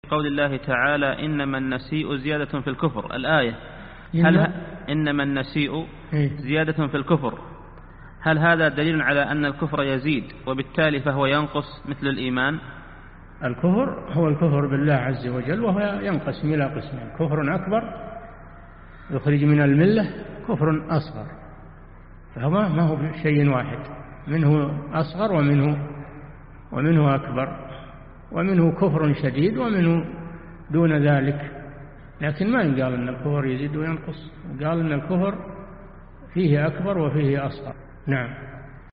قول الله تعالى إنما النسيء زيادة في الكفر، الآية إنما النسيء زيادة في الكفر، هل هذا دليل على أن الكفر يزيد وبالتالي فهو ينقص مثل الإيمان؟ الكفر هو الكفر بالله عز وجل، وهو ينقسم إلى قسمين: كفر أكبر يخرج من الملة، كفر أصغر، فهو ما هو شيء واحد، منه أصغر ومنه أكبر، ومنه كفر شديد ومنه دون ذلك. لكن ما يقال أن الكفر يزيد وينقص، قال أن الكفر فيه أكبر وفيه أصغر. نعم.